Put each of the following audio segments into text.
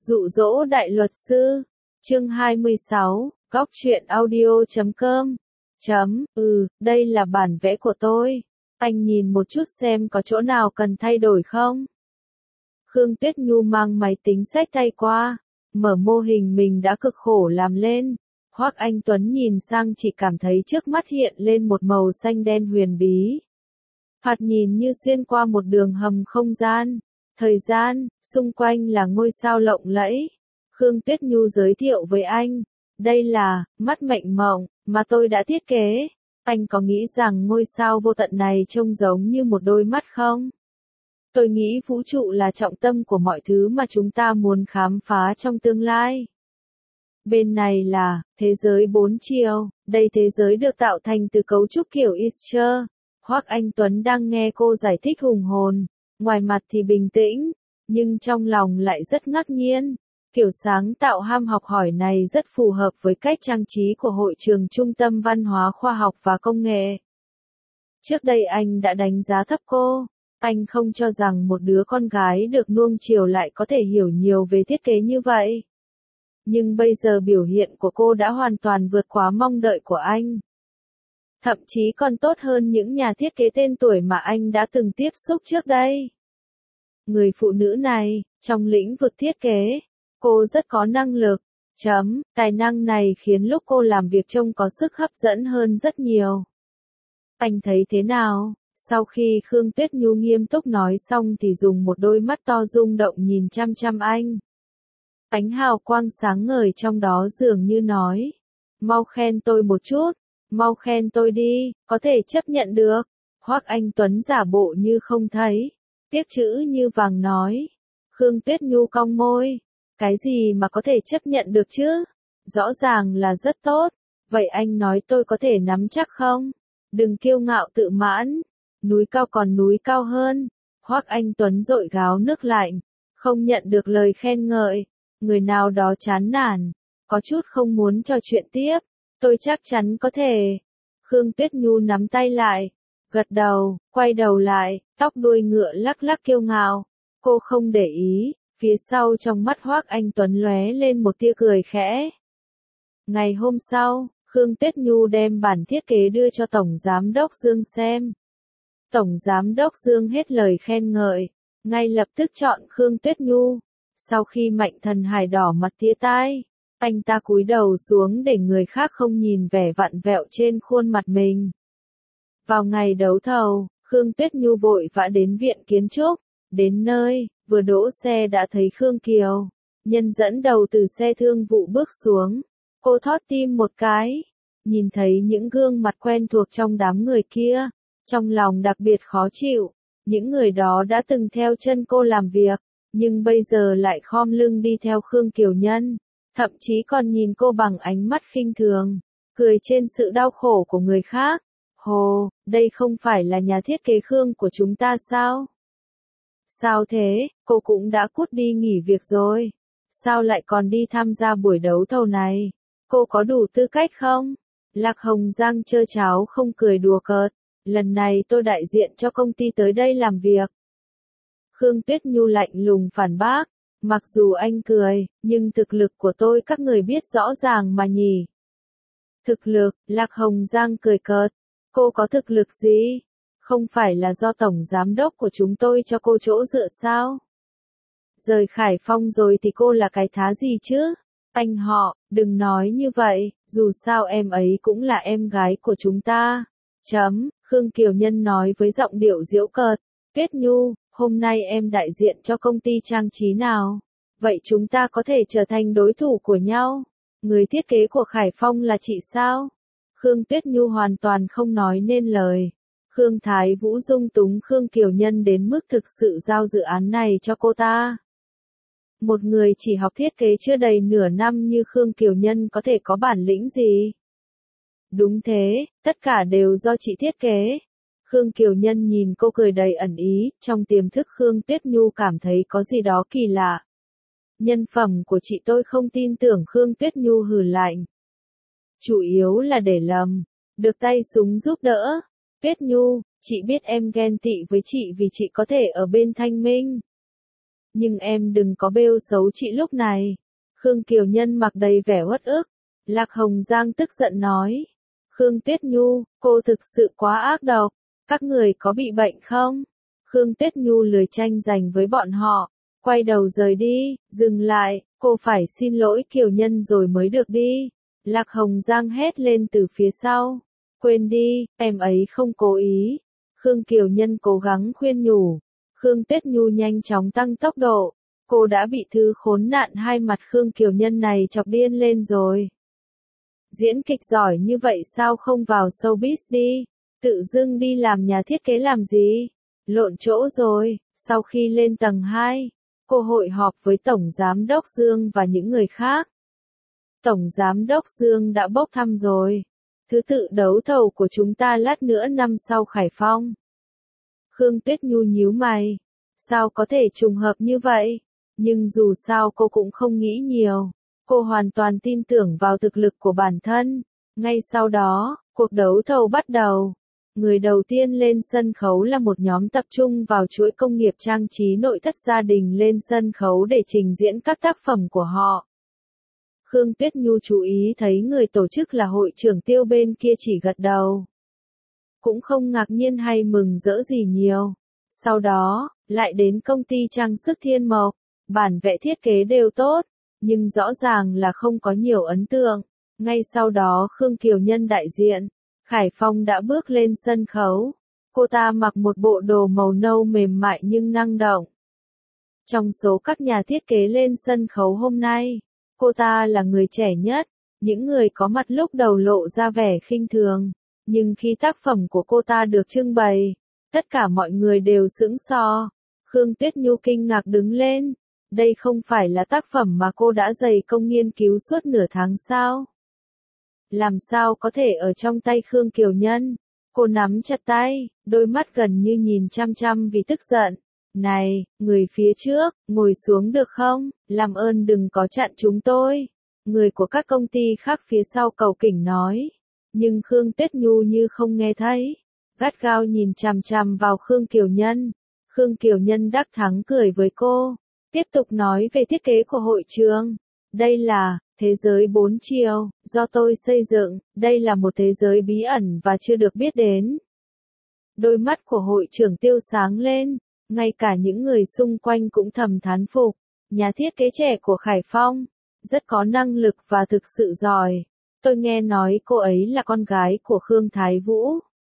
Dụ dỗ đại luật sư. Chương 26, góc truyện audio.com. Đây là bản vẽ của tôi. Anh nhìn một chút xem có chỗ nào cần thay đổi không? Khương Tuyết Nhu mang máy tính xách tay qua, mở mô hình mình đã cực khổ làm lên. Hoắc Anh Tuấn nhìn sang chỉ cảm thấy trước mắt hiện lên một màu xanh đen huyền bí. Thoạt nhìn như xuyên qua một đường hầm không gian. Thời gian, xung quanh là ngôi sao lộng lẫy. Khương Tuyết Nhu giới thiệu với anh, đây là mắt mệnh mộng mà tôi đã thiết kế. Anh có nghĩ rằng ngôi sao vô tận này trông giống như một đôi mắt không? Tôi nghĩ vũ trụ là trọng tâm của mọi thứ mà chúng ta muốn khám phá trong tương lai. Bên này là thế giới 4 chiều, đây thế giới được tạo thành từ cấu trúc kiểu Easter. Hoắc Anh Tuấn đang nghe cô giải thích hùng hồn, ngoài mặt thì bình tĩnh, nhưng trong lòng lại rất ngạc nhiên. Kiểu sáng tạo ham học hỏi này rất phù hợp với cách trang trí của hội trường Trung tâm Văn hóa Khoa học và Công nghệ. Trước đây anh đã đánh giá thấp cô. Anh không cho rằng một đứa con gái được nuông chiều lại có thể hiểu nhiều về thiết kế như vậy. Nhưng bây giờ biểu hiện của cô đã hoàn toàn vượt quá mong đợi của anh. Thậm chí còn tốt hơn những nhà thiết kế tên tuổi mà anh đã từng tiếp xúc trước đây. Người phụ nữ này, trong lĩnh vực thiết kế, cô rất có năng lực. Tài năng này khiến lúc cô làm việc trông có sức hấp dẫn hơn rất nhiều. Anh thấy thế nào? Sau khi Khương Tuyết Nhu nghiêm túc nói xong thì dùng một đôi mắt to rung động nhìn chăm chăm anh. Ánh hào quang sáng ngời trong đó dường như nói, mau khen tôi một chút, mau khen tôi đi, có thể chấp nhận được. Hoắc Anh Tuấn giả bộ như không thấy, tiếc chữ như vàng nói. Khương Tuyết Nhu cong môi, cái gì mà có thể chấp nhận được chứ? Rõ ràng là rất tốt, vậy anh nói tôi có thể nắm chắc không? Đừng kiêu ngạo tự mãn, núi cao còn núi cao hơn. Hoắc Anh Tuấn dội gáo nước lạnh, không nhận được lời khen ngợi. Người nào đó chán nản, có chút không muốn trò chuyện tiếp. Tôi chắc chắn có thể. Khương Tuyết Nhu nắm tay lại, gật đầu, quay đầu lại, tóc đuôi ngựa lắc lắc kiêu ngạo. Cô không để ý, phía sau trong mắt Hoắc Anh Tuấn lóe lên một tia cười khẽ. Ngày hôm sau, Khương Tuyết Nhu đem bản thiết kế đưa cho Tổng Giám đốc Dương xem. Tổng Giám đốc Dương hết lời khen ngợi, ngay lập tức chọn Khương Tuyết Nhu. Sau khi Mạnh Thần Hải đỏ mặt tía tai, anh ta cúi đầu xuống để người khác không nhìn vẻ vặn vẹo trên khuôn mặt mình. Vào ngày đấu thầu, Khương Tuyết Nhu vội vã đến viện kiến trúc. Đến nơi, vừa đỗ xe đã thấy Khương Kiều. Nhân dẫn đầu từ xe thương vụ bước xuống. Cô thót tim một cái. Nhìn thấy những gương mặt quen thuộc trong đám người kia. Trong lòng đặc biệt khó chịu. Những người đó đã từng theo chân cô làm việc. Nhưng bây giờ lại khom lưng đi theo Khương Kiều Nhân. Thậm chí còn nhìn cô bằng ánh mắt khinh thường. Cười trên sự đau khổ của người khác. Hồ, đây không phải là nhà thiết kế Khương của chúng ta sao? Sao thế, cô cũng đã cút đi nghỉ việc rồi. Sao lại còn đi tham gia buổi đấu thầu này? Cô có đủ tư cách không? Lạc Hồng Giang trơ cháo không cười đùa cợt. Lần này tôi đại diện cho công ty tới đây làm việc. Khương Tuyết Nhu lạnh lùng phản bác. Mặc dù anh cười, nhưng thực lực của tôi các người biết rõ ràng mà nhỉ. Thực lực, Lạc Hồng Giang cười cợt. Cô có thực lực gì? Không phải là do Tổng Giám đốc của chúng tôi cho cô chỗ dựa sao? Rời Khải Phong rồi thì cô là cái thá gì chứ? Anh họ, đừng nói như vậy, dù sao em ấy cũng là em gái của chúng ta. Khương Kiều Nhân nói với giọng điệu giễu cợt. Tuyết Nhu, hôm nay em đại diện cho công ty trang trí nào? Vậy chúng ta có thể trở thành đối thủ của nhau? Người thiết kế của Khải Phong là chị sao? Khương Tuyết Nhu hoàn toàn không nói nên lời. Khương Thái Vũ dung túng Khương Kiều Nhân đến mức thực sự giao dự án này cho cô ta. Một người chỉ học thiết kế chưa đầy nửa năm như Khương Kiều Nhân có thể có bản lĩnh gì? Đúng thế, tất cả đều do chị thiết kế. Khương Kiều Nhân nhìn cô cười đầy ẩn ý, trong tiềm thức Khương Tuyết Nhu cảm thấy có gì đó kỳ lạ. Nhân phẩm của chị tôi không tin tưởng. Khương Tuyết Nhu hừ lạnh. Chủ yếu là để lầm, được tay súng giúp đỡ. Tuyết Nhu, chị biết em ghen tị với chị vì chị có thể ở bên Thanh Minh. Nhưng em đừng có bêu xấu chị lúc này. Khương Kiều Nhân mặc đầy vẻ uất ức. Lạc Hồng Giang tức giận nói. Khương Tuyết Nhu, cô thực sự quá ác độc. Các người có bị bệnh không? Khương Tuyết Nhu lười tranh giành với bọn họ. Quay đầu rời đi, dừng lại, cô phải xin lỗi Kiều Nhân rồi mới được đi. Lạc Hồng Giang hét lên từ phía sau. Quên đi, em ấy không cố ý. Khương Kiều Nhân cố gắng khuyên nhủ. Khương Tuyết Nhu nhanh chóng tăng tốc độ. Cô đã bị thứ khốn nạn hai mặt Khương Kiều Nhân này chọc điên lên rồi. Diễn kịch giỏi như vậy sao không vào showbiz đi? Tự dưng đi làm nhà thiết kế làm gì? Lộn chỗ rồi. Sau khi lên tầng 2, cô hội họp với Tổng Giám đốc Dương và những người khác. Tổng Giám đốc Dương đã bốc thăm rồi. Thứ tự đấu thầu của chúng ta lát nữa năm sau Khải Phong. Khương Tuyết Nhu nhíu mày. Sao có thể trùng hợp như vậy? Nhưng dù sao cô cũng không nghĩ nhiều. Cô hoàn toàn tin tưởng vào thực lực của bản thân. Ngay sau đó, cuộc đấu thầu bắt đầu. Người đầu tiên lên sân khấu là một nhóm tập trung vào chuỗi công nghiệp trang trí nội thất gia đình lên sân khấu để trình diễn các tác phẩm của họ. Khương Tuyết Nhu chú ý thấy người tổ chức là hội trưởng Tiêu bên kia chỉ gật đầu. Cũng không ngạc nhiên hay mừng rỡ gì nhiều. Sau đó, lại đến công ty trang sức Thiên Mộc. Bản vẽ thiết kế đều tốt, nhưng rõ ràng là không có nhiều ấn tượng. Ngay sau đó Khương Kiều Nhân đại diện, Khải Phong đã bước lên sân khấu. Cô ta mặc một bộ đồ màu nâu mềm mại nhưng năng động. Trong số các nhà thiết kế lên sân khấu hôm nay, cô ta là người trẻ nhất. Những người có mặt lúc đầu lộ ra vẻ khinh thường, nhưng khi tác phẩm của cô ta được trưng bày, tất cả mọi người đều sững sờ. Khương Tuyết Nhu kinh ngạc đứng lên. Đây không phải là tác phẩm mà cô đã dày công nghiên cứu suốt nửa tháng sao? Làm sao có thể ở trong tay Khương Kiều Nhân? Cô nắm chặt tay, đôi mắt gần như nhìn chăm chăm vì tức giận. Này, người phía trước, ngồi xuống được không? Làm ơn đừng có chặn chúng tôi. Người của các công ty khác phía sau cầu kỉnh nói. Nhưng Khương Tuyết Nhu như không nghe thấy. Gắt gao nhìn chằm chằm vào Khương Kiều Nhân. Khương Kiều Nhân đắc thắng cười với cô. Tiếp tục nói về thiết kế của hội trường. Đây là thế giới 4 chiều, do tôi xây dựng, đây là một thế giới bí ẩn và chưa được biết đến. Đôi mắt của hội trưởng Tiêu sáng lên, ngay cả những người xung quanh cũng thầm thán phục. Nhà thiết kế trẻ của Khải Phong, rất có năng lực và thực sự giỏi. Tôi nghe nói cô ấy là con gái của Khương Thái Vũ.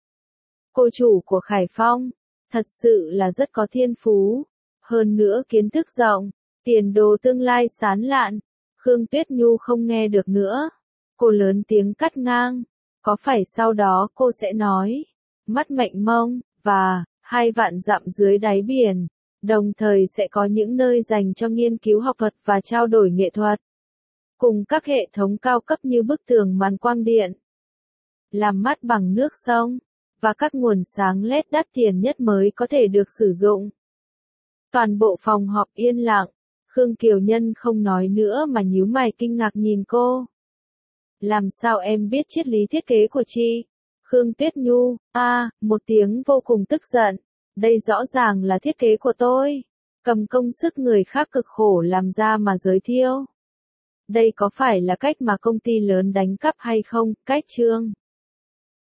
Cô chủ của Khải Phong, thật sự là rất có thiên phú. Hơn nữa kiến thức rộng, tiền đồ tương lai sáng lạn. Khương Tuyết Nhu không nghe được nữa. Cô lớn tiếng cắt ngang. Có phải sau đó cô sẽ nói, mắt mệnh mông, và 2 vạn dặm dưới đáy biển. Đồng thời sẽ có những nơi dành cho nghiên cứu học thuật và trao đổi nghệ thuật. Cùng các hệ thống cao cấp như bức tường màn quang điện, làm mát bằng nước sông, và các nguồn sáng LED đắt tiền nhất mới có thể được sử dụng. Toàn bộ phòng họp yên lặng. Khương Kiều Nhân không nói nữa mà nhíu mày kinh ngạc nhìn cô. Làm sao em biết triết lý thiết kế của chị? Khương Tuyết Nhu, một tiếng vô cùng tức giận. Đây rõ ràng là thiết kế của tôi. Cầm công sức người khác cực khổ làm ra mà giới thiệu. Đây có phải là cách mà công ty lớn đánh cắp hay không? Cách chương